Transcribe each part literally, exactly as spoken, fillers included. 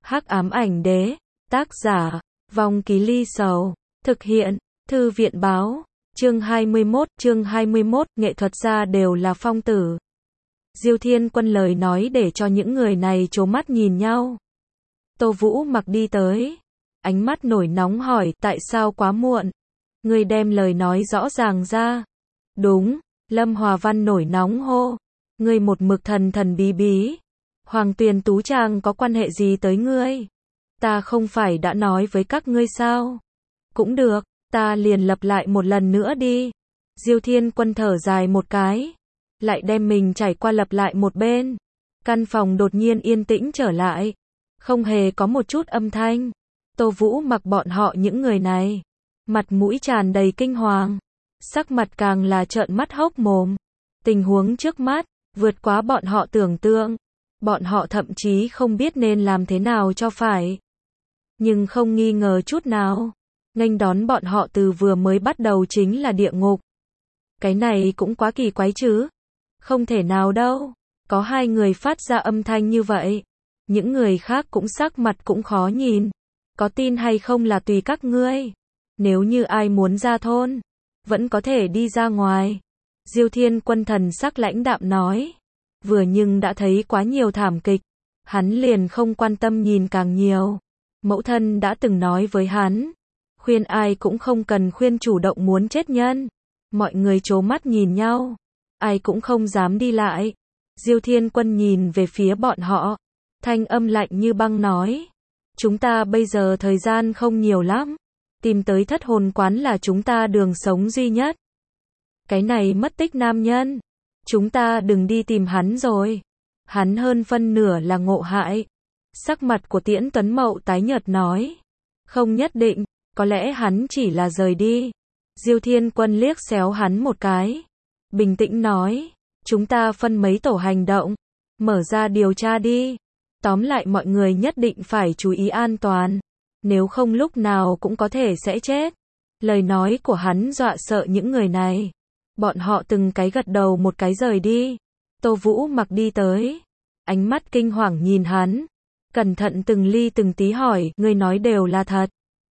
Hắc ám ảnh đế, tác giả, Vong Ký Ly Sầu, thực hiện, Thư viện báo, chương hai mươi mốt, chương hai mươi mốt, nghệ thuật gia đều là phong tử. Diêu Thiên Quân lời nói để cho những người này trố mắt nhìn nhau. Tô Vũ Mặc đi tới, ánh mắt nổi nóng hỏi, tại sao quá muộn? Ngươi đem lời nói rõ ràng ra. Đúng, Lâm Hòa Văn nổi nóng hô. Ngươi một mực thần thần bí bí. Hoàng Tuyền Tú Trang có quan hệ gì tới ngươi? Ta không phải đã nói với các ngươi sao? Cũng được, ta liền lặp lại một lần nữa đi. Diêu Thiên Quân thở dài một cái, lại đem mình trải qua lặp lại một bên. Căn phòng đột nhiên yên tĩnh trở lại, không hề có một chút âm thanh. Tô Vũ Mặc bọn họ những người này, mặt mũi tràn đầy kinh hoàng, sắc mặt càng là trợn mắt hốc mồm. Tình huống trước mắt vượt quá bọn họ tưởng tượng, bọn họ thậm chí không biết nên làm thế nào cho phải. Nhưng không nghi ngờ chút nào, nghênh đón bọn họ từ vừa mới bắt đầu chính là địa ngục. Cái này cũng quá kỳ quái chứ. Không thể nào đâu, có hai người phát ra âm thanh như vậy, những người khác cũng sắc mặt cũng khó nhìn. Có tin hay không là tùy các ngươi. Nếu như ai muốn ra thôn, vẫn có thể đi ra ngoài. Diêu Thiên Quân thần sắc lãnh đạm nói. Vừa nhưng đã thấy quá nhiều thảm kịch, hắn liền không quan tâm nhìn càng nhiều. Mẫu thân đã từng nói với hắn, khuyên ai cũng không cần khuyên chủ động muốn chết nhân. Mọi người trố mắt nhìn nhau, ai cũng không dám đi lại. Diêu Thiên Quân nhìn về phía bọn họ, thanh âm lạnh như băng nói. Chúng ta bây giờ thời gian không nhiều lắm, tìm tới thất hồn quán là chúng ta đường sống duy nhất. Cái này mất tích nam nhân, chúng ta đừng đi tìm hắn rồi. Hắn hơn phân nửa là ngộ hại. Sắc mặt của Tiễn Tuấn Mậu tái nhợt nói. Không nhất định, có lẽ hắn chỉ là rời đi. Diêu Thiên Quân liếc xéo hắn một cái, bình tĩnh nói. Chúng ta phân mấy tổ hành động, mở ra điều tra đi. Tóm lại mọi người nhất định phải chú ý an toàn, nếu không lúc nào cũng có thể sẽ chết. Lời nói của hắn dọa sợ những người này. Bọn họ từng cái gật đầu một cái rời đi. Tô Vũ Mặc đi tới, ánh mắt kinh hoàng nhìn hắn, cẩn thận từng ly từng tí hỏi, ngươi nói đều là thật.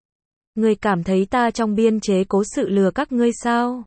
Ngươi cảm thấy ta trong biên chế cố sự lừa các ngươi sao?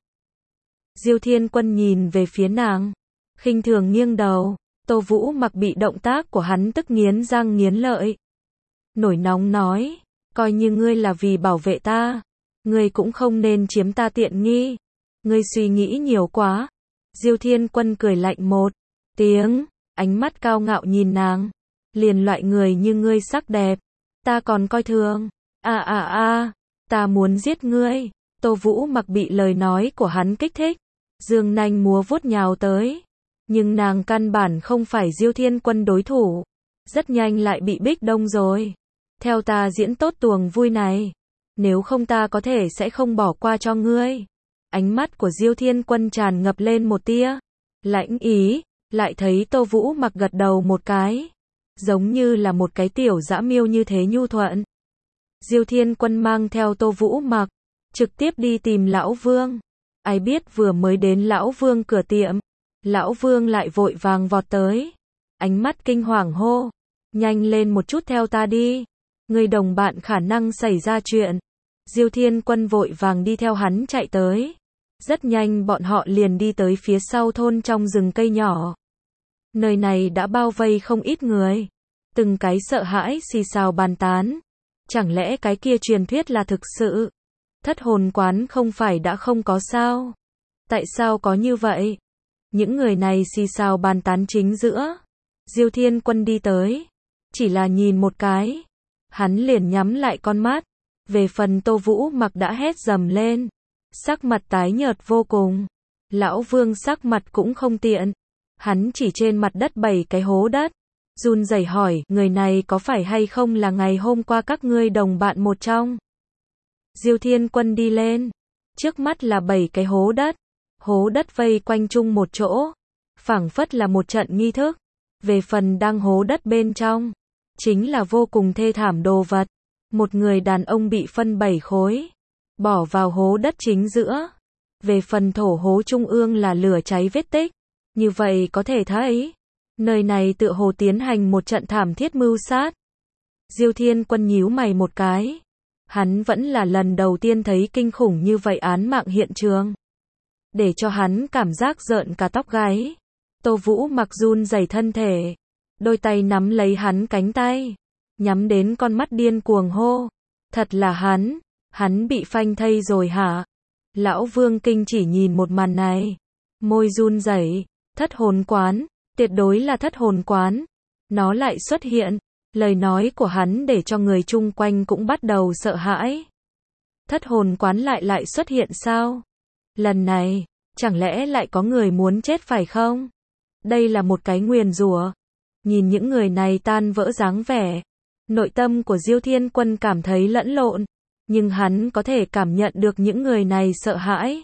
Diêu Thiên Quân nhìn về phía nàng, khinh thường nghiêng đầu. Tô Vũ Mặc bị động tác của hắn tức nghiến răng nghiến lợi. Nổi nóng nói, coi như ngươi là vì bảo vệ ta, ngươi cũng không nên chiếm ta tiện nghi. Ngươi suy nghĩ nhiều quá. Diêu Thiên Quân cười lạnh một tiếng, ánh mắt cao ngạo nhìn nàng. Liền loại người như ngươi sắc đẹp, ta còn coi thường. À à à, ta muốn giết ngươi. Tô Vũ Mặc bị lời nói của hắn kích thích, giương nanh múa vuốt nhào tới. Nhưng nàng căn bản không phải Diêu Thiên Quân đối thủ. Rất nhanh lại bị Bích Đông rồi. Theo ta diễn tốt tuồng vui này, nếu không ta có thể sẽ không bỏ qua cho ngươi. Ánh mắt của Diêu Thiên Quân tràn ngập lên một tia lãnh ý, lại thấy Tô Vũ Mặc gật đầu một cái, giống như là một cái tiểu dã miêu như thế nhu thuận. Diêu Thiên Quân mang theo Tô Vũ Mặc, trực tiếp đi tìm Lão Vương. Ai biết vừa mới đến Lão Vương cửa tiệm, Lão Vương lại vội vàng vọt tới, ánh mắt kinh hoàng hô, nhanh lên một chút theo ta đi, người đồng bạn khả năng xảy ra chuyện. Diêu Thiên Quân vội vàng đi theo hắn chạy tới. Rất nhanh bọn họ liền đi tới phía sau thôn trong rừng cây nhỏ. Nơi này đã bao vây không ít người, từng cái sợ hãi xì xào bàn tán. Chẳng lẽ cái kia truyền thuyết là thực sự? Thất hồn quán không phải đã không có sao? Tại sao có như vậy? Những người này xì xào bàn tán chính giữa. Diêu Thiên Quân đi tới, chỉ là nhìn một cái, hắn liền nhắm lại con mắt. Về phần Tô Vũ Mặc đã hét dầm lên, sắc mặt tái nhợt vô cùng. Lão Vương sắc mặt cũng không tiện, hắn chỉ trên mặt đất bảy cái hố đất, run rẩy hỏi, người này có phải hay không là ngày hôm qua các ngươi đồng bạn một trong? Diêu Thiên Quân đi lên, trước mắt là bảy cái hố đất, hố đất vây quanh chung một chỗ, phảng phất là một trận nghi thức. Về phần đang hố đất bên trong, chính là vô cùng thê thảm đồ vật. Một người đàn ông bị phân bảy khối, bỏ vào hố đất chính giữa. Về phần thổ hố trung ương là lửa cháy vết tích. Như vậy có thể thấy, nơi này tựa hồ tiến hành một trận thảm thiết mưu sát. Diêu Thiên Quân nhíu mày một cái. Hắn vẫn là lần đầu tiên thấy kinh khủng như vậy án mạng hiện trường. Để cho hắn cảm giác rợn cả tóc gáy. Tô Vũ mặc run rẩy thân thể. Đôi tay nắm lấy hắn cánh tay. Nhắm đến con mắt điên cuồng hô. Thật là hắn. Hắn bị phanh thây rồi hả? Lão Vương kinh chỉ nhìn một màn này. Môi run rẩy. Thất hồn quán. Tuyệt đối là thất hồn quán. Nó lại xuất hiện. Lời nói của hắn để cho người chung quanh cũng bắt đầu sợ hãi. Thất hồn quán lại lại xuất hiện sao? Lần này, chẳng lẽ lại có người muốn chết phải không? Đây là một cái nguyền rủa. Nhìn những người này tan vỡ dáng vẻ. Nội tâm của Diêu Thiên Quân cảm thấy lẫn lộn. Nhưng hắn có thể cảm nhận được những người này sợ hãi.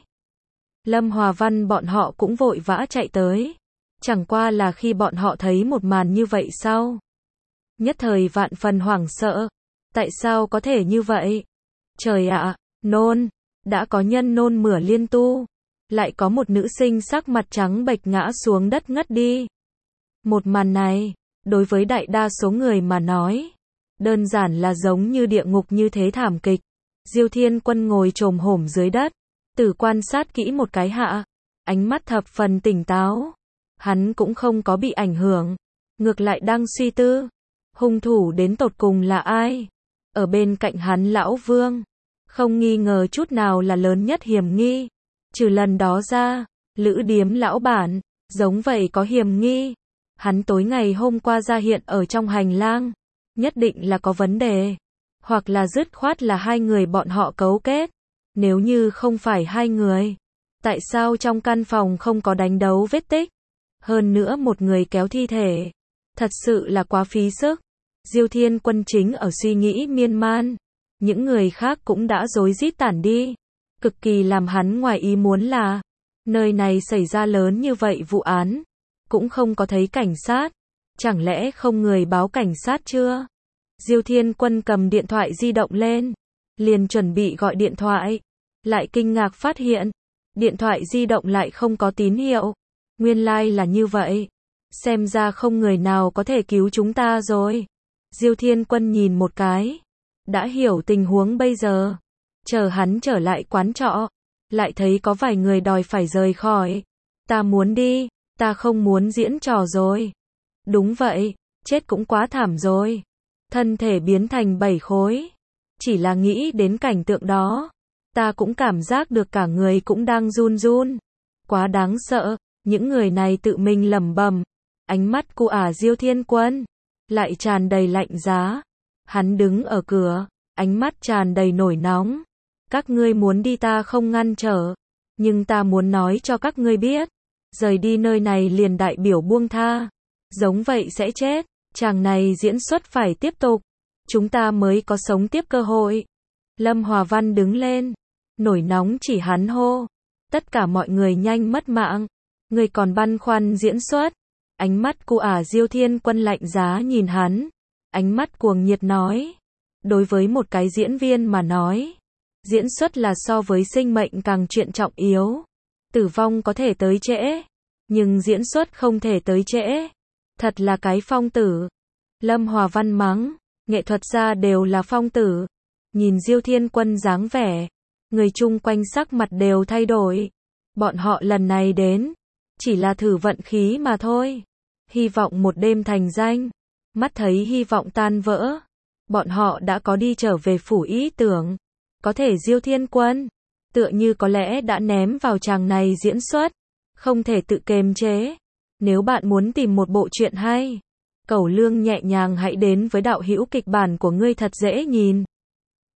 Lâm Hòa Văn bọn họ cũng vội vã chạy tới. Chẳng qua là khi bọn họ thấy một màn như vậy sau. Nhất thời vạn phần hoảng sợ. Tại sao có thể như vậy? Trời ạ, nôn. Đã có nhân nôn mửa liên tu. Lại có một nữ sinh sắc mặt trắng bệch ngã xuống đất ngất đi. Một màn này, đối với đại đa số người mà nói, đơn giản là giống như địa ngục như thế thảm kịch. Diêu Thiên Quân ngồi chồm hổm dưới đất, tử quan sát kỹ một cái hạ, ánh mắt thập phần tỉnh táo. Hắn cũng không có bị ảnh hưởng, ngược lại đang suy tư, hung thủ đến tột cùng là ai? Ở bên cạnh hắn lão Vương, không nghi ngờ chút nào là lớn nhất hiểm nghi. Trừ lần đó ra, Lữ Điếm lão bản, giống vậy có hiểm nghi. Hắn tối ngày hôm qua ra hiện ở trong hành lang, nhất định là có vấn đề. Hoặc là dứt khoát là hai người bọn họ cấu kết. Nếu như không phải hai người, tại sao trong căn phòng không có đánh đấu vết tích? Hơn nữa một người kéo thi thể, thật sự là quá phí sức. Diêu Thiên Quân chính ở suy nghĩ miên man. Những người khác cũng đã rối rít tản đi. Cực kỳ làm hắn ngoài ý muốn là, nơi này xảy ra lớn như vậy vụ án, cũng không có thấy cảnh sát. Chẳng lẽ không người báo cảnh sát chưa? Diêu Thiên Quân cầm điện thoại di động lên, liền chuẩn bị gọi điện thoại, lại kinh ngạc phát hiện, điện thoại di động lại không có tín hiệu. Nguyên lai like là như vậy, xem ra không người nào có thể cứu chúng ta rồi. Diêu Thiên Quân nhìn một cái, đã hiểu tình huống bây giờ. Chờ hắn trở lại quán trọ, lại thấy có vài người đòi phải rời khỏi. Ta muốn đi, ta không muốn diễn trò rồi. Đúng vậy, chết cũng quá thảm rồi. Thân thể biến thành bảy khối. Chỉ là nghĩ đến cảnh tượng đó, ta cũng cảm giác được cả người cũng đang run run. Quá đáng sợ, những người này tự mình lẩm bẩm. Ánh mắt của ả Diêu Thiên Quân lại tràn đầy lạnh giá. Hắn đứng ở cửa, ánh mắt tràn đầy nổi nóng. Các ngươi muốn đi ta không ngăn trở, nhưng ta muốn nói cho các ngươi biết, rời đi nơi này liền đại biểu buông tha, giống vậy sẽ chết. Chàng này diễn xuất phải tiếp tục, chúng ta mới có sống tiếp cơ hội. Lâm Hòa Văn đứng lên, nổi nóng chỉ hắn hô, tất cả mọi người nhanh mất mạng. Người còn băn khoăn diễn xuất. Ánh mắt của ả Diêu Thiên Quân lạnh giá nhìn hắn, ánh mắt cuồng nhiệt nói, đối với một cái diễn viên mà nói, diễn xuất là so với sinh mệnh càng chuyện trọng yếu. Tử vong có thể tới trễ, nhưng diễn xuất không thể tới trễ. Thật là cái phong tử. Lâm Hòa Văn mắng, nghệ thuật gia đều là phong tử. Nhìn Diêu Thiên Quân dáng vẻ, người chung quanh sắc mặt đều thay đổi. Bọn họ lần này đến, chỉ là thử vận khí mà thôi. Hy vọng một đêm thành danh. Mắt thấy hy vọng tan vỡ, bọn họ đã có đi trở về phủ ý tưởng. Có thể Diêu Thiên Quân, tựa như có lẽ đã ném vào chàng này diễn xuất, không thể tự kiềm chế. Nếu bạn muốn tìm một bộ truyện hay, cẩu lương nhẹ nhàng hãy đến với đạo hữu kịch bản của ngươi thật dễ nhìn.